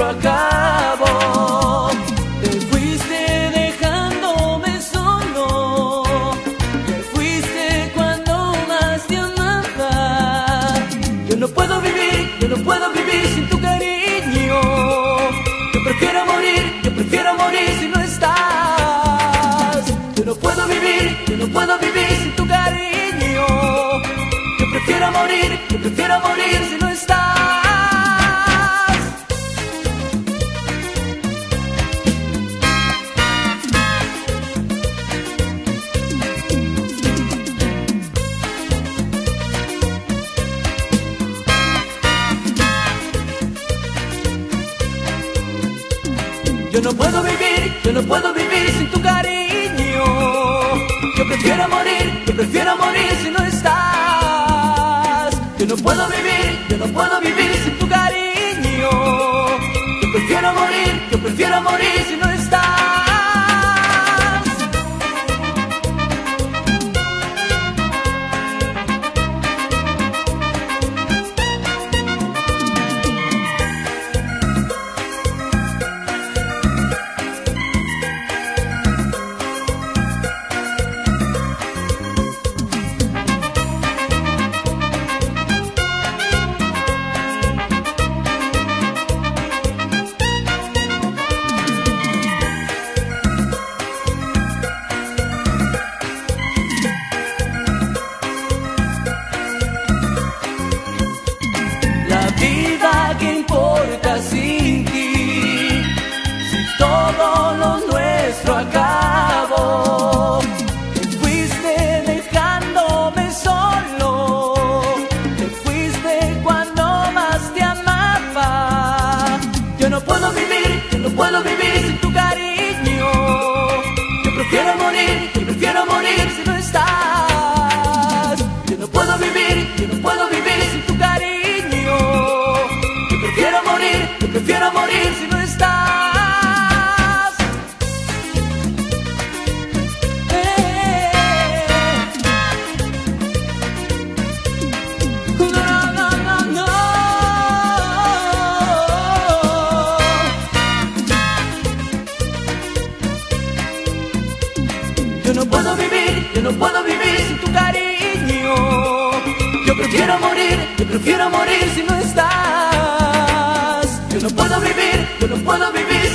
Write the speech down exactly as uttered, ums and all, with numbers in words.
acabó. Te fuiste dejándome solo, te fuiste cuando más te amaba. Yo no puedo vivir, yo no puedo vivir sin tu cariño. Yo prefiero morir, yo prefiero morir si no estás. Yo no puedo vivir, yo no puedo vivir sin tu cariño. Yo prefiero morir, yo prefiero morir si no estás. Yo no puedo vivir, yo no puedo vivir sin tu cariño. Yo prefiero morir, yo prefiero morir si no estás. Yo no puedo vivir, yo no puedo vivir sin tu cariño. Yo prefiero morir, yo prefiero morir si no estás. Vida que importa sin ti, si todo lo nuestro acabó. Te fuiste dejándome solo, te fuiste cuando más te amaba. Yo no puedo vivir, yo no puedo vivir sin tu cariño. Yo prefiero morir, yo prefiero morir si no estás. Yo no puedo vivir, yo no puedo vivir sin tu cariño. Yo prefiero morir, yo prefiero morir si no estás. Eh. No, no, no, no. Yo no puedo vivir, yo no puedo vivir sin tu cariño. Yo prefiero morir, yo prefiero morir si no estás. Yo no puedo vivir, yo no puedo vivir